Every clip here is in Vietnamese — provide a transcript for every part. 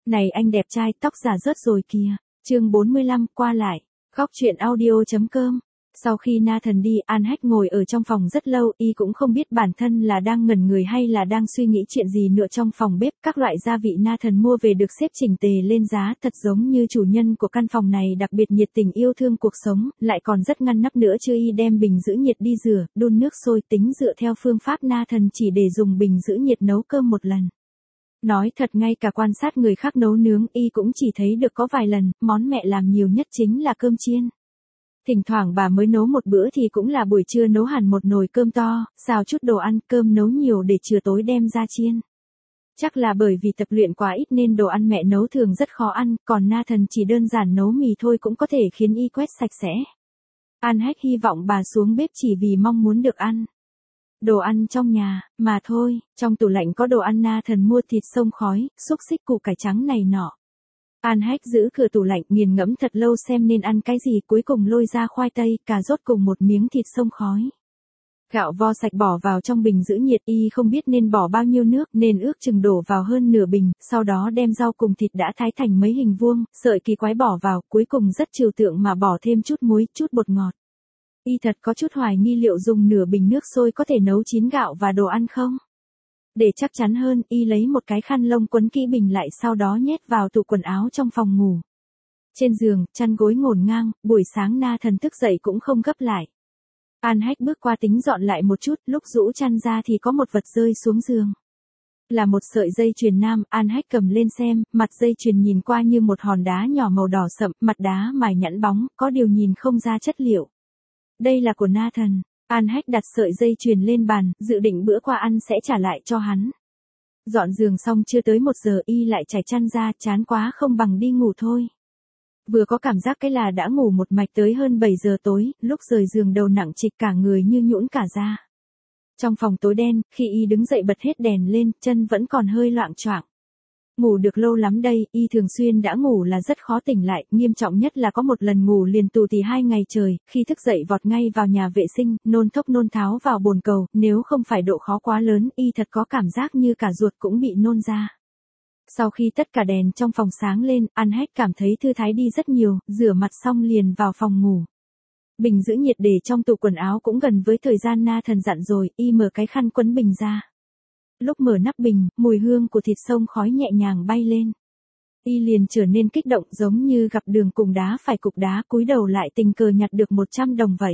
Này anh đẹp trai, tóc giả rớt rồi kìa. Chương 45, qua lại. Góc truyện audio.com. Sau khi Nathan đi, An Hách ngồi ở trong phòng rất lâu, y cũng không biết bản thân là đang ngẩn người hay là đang suy nghĩ chuyện gì nữa. Trong phòng bếp, các loại gia vị Nathan mua về được xếp chỉnh tề lên giá, thật giống như chủ nhân của căn phòng này đặc biệt nhiệt tình yêu thương cuộc sống, lại còn rất ngăn nắp nữa chứ. Y đem bình giữ nhiệt đi rửa, đun nước sôi, tính dựa theo phương pháp Nathan chỉ để dùng bình giữ nhiệt nấu cơm một lần. Nói thật, ngay cả quan sát người khác nấu nướng, y cũng chỉ thấy được có vài lần, món mẹ làm nhiều nhất chính là cơm chiên. Thỉnh thoảng bà mới nấu một bữa thì cũng là buổi trưa nấu hẳn một nồi cơm to, xào chút đồ ăn, cơm nấu nhiều để trưa tối đem ra chiên. Chắc là bởi vì tập luyện quá ít nên đồ ăn mẹ nấu thường rất khó ăn, còn Nathan chỉ đơn giản nấu mì thôi cũng có thể khiến y quét sạch sẽ. An Hách hy vọng bà xuống bếp chỉ vì mong muốn được ăn đồ ăn trong nhà, mà thôi. Trong tủ lạnh có đồ ăn, Nathan mua thịt xông khói, xúc xích, củ cải trắng này nọ. An Hách giữ cửa tủ lạnh, nghiền ngẫm thật lâu xem nên ăn cái gì, cuối cùng lôi ra khoai tây, cà rốt cùng một miếng thịt xông khói. Gạo vo sạch bỏ vào trong bình giữ nhiệt, y không biết nên bỏ bao nhiêu nước nên ước chừng đổ vào hơn nửa bình, sau đó đem rau cùng thịt đã thái thành mấy hình vuông, sợi kỳ quái bỏ vào, cuối cùng rất trừu tượng mà bỏ thêm chút muối, chút bột ngọt. Y thật có chút hoài nghi liệu dùng nửa bình nước sôi có thể nấu chín gạo và đồ ăn không? Để chắc chắn hơn, y lấy một cái khăn lông quấn kỹ bình lại, sau đó nhét vào tủ quần áo trong phòng ngủ. Trên giường, chăn gối ngổn ngang, buổi sáng Nathan thức dậy cũng không gấp lại. An Hách bước qua tính dọn lại một chút, lúc rũ chăn ra thì có một vật rơi xuống giường. Là một sợi dây chuyền nam. An Hách cầm lên xem, mặt dây chuyền nhìn qua như một hòn đá nhỏ màu đỏ sậm, mặt đá mài nhẵn bóng, có điều nhìn không ra chất liệu. Đây là của Nathan. An Hách đặt sợi dây chuyền lên bàn, dự định bữa qua ăn sẽ trả lại cho hắn. Dọn giường xong chưa tới 1 giờ, y lại trải chăn ra, chán quá không bằng đi ngủ thôi. Vừa có cảm giác cái là đã ngủ một mạch tới hơn 7 giờ tối, lúc rời giường đầu nặng trịch cả người như nhũn cả ra. Trong phòng tối đen, khi y đứng dậy bật hết đèn lên, chân vẫn còn hơi loạng choạng. Ngủ được lâu lắm đây, y thường xuyên đã ngủ là rất khó tỉnh lại, nghiêm trọng nhất là có một lần ngủ liền tù tì 2 ngày trời, khi thức dậy vọt ngay vào nhà vệ sinh, nôn thốc nôn tháo vào bồn cầu, nếu không phải độ khó quá lớn, y thật có cảm giác như cả ruột cũng bị nôn ra. Sau khi tất cả đèn trong phòng sáng lên, An Hách cảm thấy thư thái đi rất nhiều, rửa mặt xong liền vào phòng ngủ. Bình giữ nhiệt để trong tủ quần áo cũng gần với thời gian Nathan dặn rồi, y mở cái khăn quấn bình ra. Lúc mở nắp bình, mùi hương của thịt xông khói nhẹ nhàng bay lên. Y liền trở nên kích động, giống như gặp đường cùng đá phải cục đá, cúi đầu lại tình cờ nhặt được 100 đồng vậy.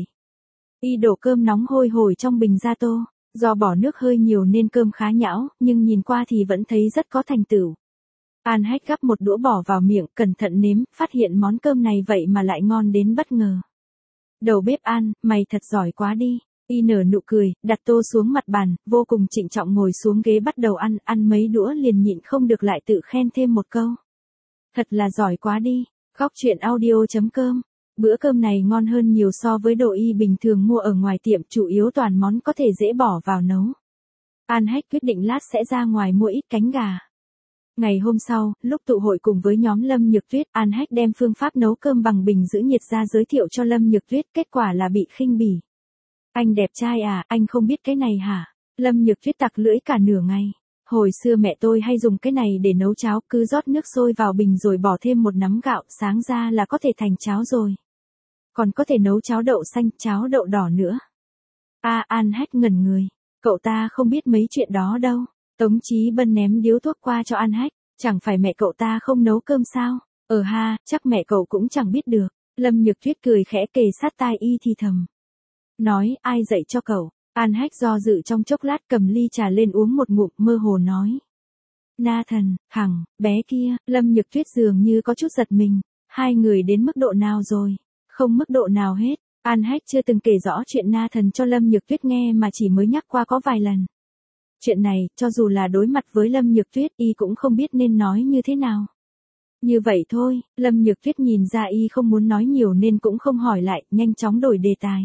Y đổ cơm nóng hôi hổi trong bình ra tô, do bỏ nước hơi nhiều nên cơm khá nhão, nhưng nhìn qua thì vẫn thấy rất có thành tựu. An Hách gắp một đũa bỏ vào miệng, cẩn thận nếm, phát hiện món cơm này vậy mà lại ngon đến bất ngờ. Đầu bếp An, mày thật giỏi quá đi. Y nở nụ cười, đặt tô xuống mặt bàn, vô cùng trịnh trọng ngồi xuống ghế bắt đầu ăn, ăn mấy đũa liền nhịn không được lại tự khen thêm một câu. Thật là giỏi quá đi. Góc truyện audio.com. Bữa cơm này ngon hơn nhiều so với đồ y bình thường mua ở ngoài tiệm, chủ yếu toàn món có thể dễ bỏ vào nấu. An Hách quyết định lát sẽ ra ngoài mua ít cánh gà. Ngày hôm sau, lúc tụ hội cùng với nhóm Lâm Nhược Tuyết, An Hách đem phương pháp nấu cơm bằng bình giữ nhiệt ra giới thiệu cho Lâm Nhược Tuyết, kết quả là bị khinh bỉ. Anh đẹp trai à, anh không biết cái này hả? Lâm Nhược Tuyết tặc lưỡi cả nửa ngày. Hồi xưa mẹ tôi hay dùng cái này để nấu cháo, cứ rót nước sôi vào bình rồi bỏ thêm một nắm gạo, sáng ra là có thể thành cháo rồi. Còn có thể nấu cháo đậu xanh, cháo đậu đỏ nữa. An Hách ngẩn người. Cậu ta không biết mấy chuyện đó đâu. Tống Chí Bân ném điếu thuốc qua cho An Hách. Chẳng phải mẹ cậu ta không nấu cơm sao? Chắc mẹ cậu cũng chẳng biết được. Lâm Nhược Tuyết cười khẽ kề sát tai y thì thầm. Nói, ai dạy cho cậu? An Hách do dự trong chốc lát, cầm ly trà lên uống một ngụm, mơ hồ nói. Nathan, thằng bé kia. Lâm Nhược Tuyết dường như có chút giật mình. Hai người đến mức độ nào rồi? Không mức độ nào hết. An Hách chưa từng kể rõ chuyện Nathan cho Lâm Nhược Tuyết nghe mà chỉ mới nhắc qua có vài lần. Chuyện này, cho dù là đối mặt với Lâm Nhược Tuyết, y cũng không biết nên nói như thế nào. Như vậy thôi, Lâm Nhược Tuyết nhìn ra y không muốn nói nhiều nên cũng không hỏi lại, nhanh chóng đổi đề tài.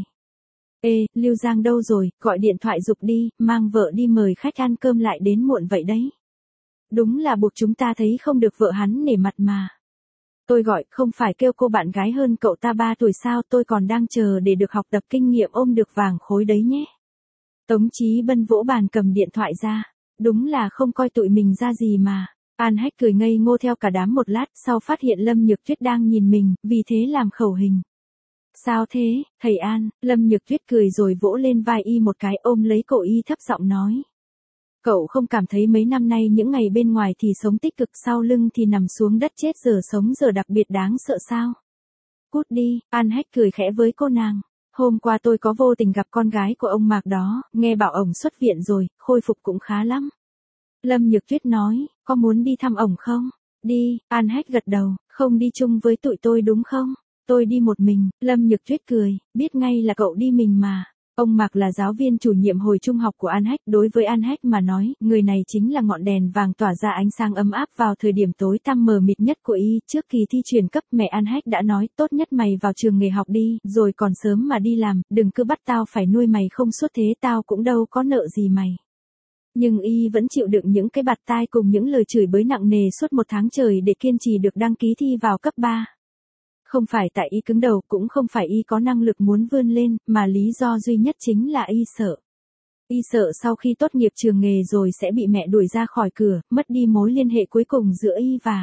Lưu Giang đâu rồi, gọi điện thoại giục đi, mang vợ đi mời khách ăn cơm lại đến muộn vậy đấy. Đúng là buộc chúng ta thấy không được vợ hắn nể mặt mà. Tôi gọi, không phải kêu cô bạn gái hơn cậu ta 3 tuổi sao, tôi còn đang chờ để được học tập kinh nghiệm ôm được vàng khối đấy nhé. Tống Chí Bân vỗ bàn cầm điện thoại ra. Đúng là không coi tụi mình ra gì mà. An Hách cười ngây ngô theo cả đám một lát, sau phát hiện Lâm Nhược Tuyết đang nhìn mình, vì thế làm khẩu hình. Sao thế, thầy An? Lâm Nhược Tuyết cười rồi vỗ lên vai y một cái, ôm lấy cổ y thấp giọng nói. Cậu không cảm thấy mấy năm nay những ngày bên ngoài thì sống tích cực, sau lưng thì nằm xuống đất chết, giờ sống giờ đặc biệt đáng sợ sao? Cút đi, An Hách cười khẽ với cô nàng. Hôm qua tôi có vô tình gặp con gái của ông Mạc đó, nghe bảo ổng xuất viện rồi, khôi phục cũng khá lắm. Lâm Nhược Tuyết nói, có muốn đi thăm ổng không? Đi, An Hách gật đầu, không đi chung với tụi tôi đúng không? Tôi đi một mình, Lâm Nhược Tuyết cười, biết ngay là cậu đi mình mà. Ông Mạc là giáo viên chủ nhiệm hồi trung học của An Hách, đối với An Hách mà nói, người này chính là ngọn đèn vàng tỏa ra ánh sáng ấm áp vào thời điểm tối tăm mờ mịt nhất của y. Trước kỳ thi chuyển cấp, mẹ An Hách đã nói, tốt nhất mày vào trường nghề học đi, rồi còn sớm mà đi làm, đừng cứ bắt tao phải nuôi mày không suốt thế, tao cũng đâu có nợ gì mày. Nhưng y vẫn chịu đựng những cái bạt tai cùng những lời chửi bới nặng nề suốt một tháng trời để kiên trì được đăng ký thi vào cấp 3. Không phải tại y cứng đầu, cũng không phải y có năng lực muốn vươn lên, mà lý do duy nhất chính là y sợ. Y sợ sau khi tốt nghiệp trường nghề rồi sẽ bị mẹ đuổi ra khỏi cửa, mất đi mối liên hệ cuối cùng giữa y và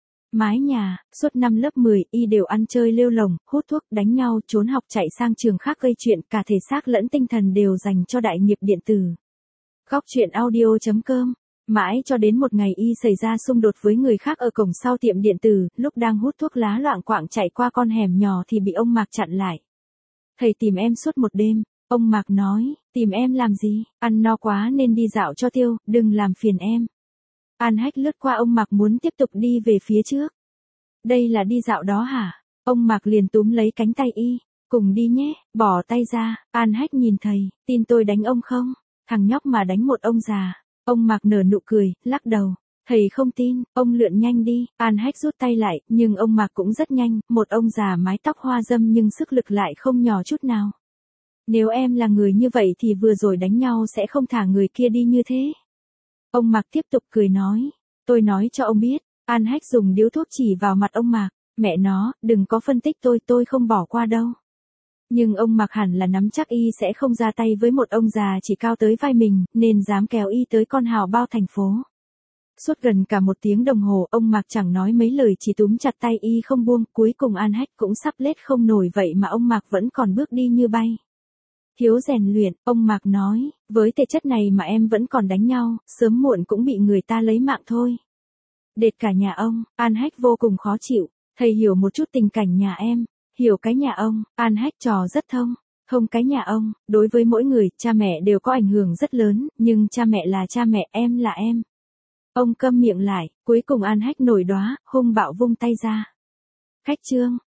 mái nhà. Suốt năm lớp 10, y đều ăn chơi lêu lồng, hút thuốc, đánh nhau, trốn học chạy sang trường khác gây chuyện, cả thể xác lẫn tinh thần đều dành cho đại nghiệp điện tử. Góc truyện audio.com. Mãi cho đến một ngày y xảy ra xung đột với người khác ở cổng sau tiệm điện tử, lúc đang hút thuốc lá loạng quạng chạy qua con hẻm nhỏ thì bị ông Mạc chặn lại. Thầy tìm em suốt một đêm, ông Mạc nói, tìm em làm gì, ăn no quá nên đi dạo cho tiêu, đừng làm phiền em. An Hách lướt qua ông Mạc muốn tiếp tục đi về phía trước. Đây là đi dạo đó hả? Ông Mạc liền túm lấy cánh tay y, cùng đi nhé, bỏ tay ra. An Hách nhìn thầy, tin tôi đánh ông không? Thằng nhóc mà đánh một ông già. Ông Mạc nở nụ cười, lắc đầu. Thầy không tin, ông lượn nhanh đi. An Hách rút tay lại, nhưng ông Mạc cũng rất nhanh, một ông già mái tóc hoa râm nhưng sức lực lại không nhỏ chút nào. Nếu em là người như vậy thì vừa rồi đánh nhau sẽ không thả người kia đi như thế. Ông Mạc tiếp tục cười nói. Tôi nói cho ông biết. An Hách dùng điếu thuốc chỉ vào mặt ông Mạc. Mẹ nó, đừng có phân tích tôi không bỏ qua đâu. Nhưng ông Mạc hẳn là nắm chắc y sẽ không ra tay với một ông già chỉ cao tới vai mình, nên dám kéo y tới con hào bao thành phố. Suốt gần cả 1 tiếng đồng hồ, ông Mạc chẳng nói mấy lời, chỉ túm chặt tay y không buông, cuối cùng An Hách cũng sắp lết không nổi, vậy mà ông Mạc vẫn còn bước đi như bay. Thiếu rèn luyện, ông Mạc nói, với thể chất này mà em vẫn còn đánh nhau, sớm muộn cũng bị người ta lấy mạng thôi. Đệt cả nhà ông, An Hách vô cùng khó chịu, thầy hiểu một chút tình cảnh nhà em. Hiểu cái nhà ông, An Hách trò rất thông. Thông cái nhà ông, đối với mỗi người, cha mẹ đều có ảnh hưởng rất lớn, nhưng cha mẹ là cha mẹ, em là em. Ông câm miệng lại, cuối cùng An Hách nổi đoá, hung bạo vung tay ra. Khách trương,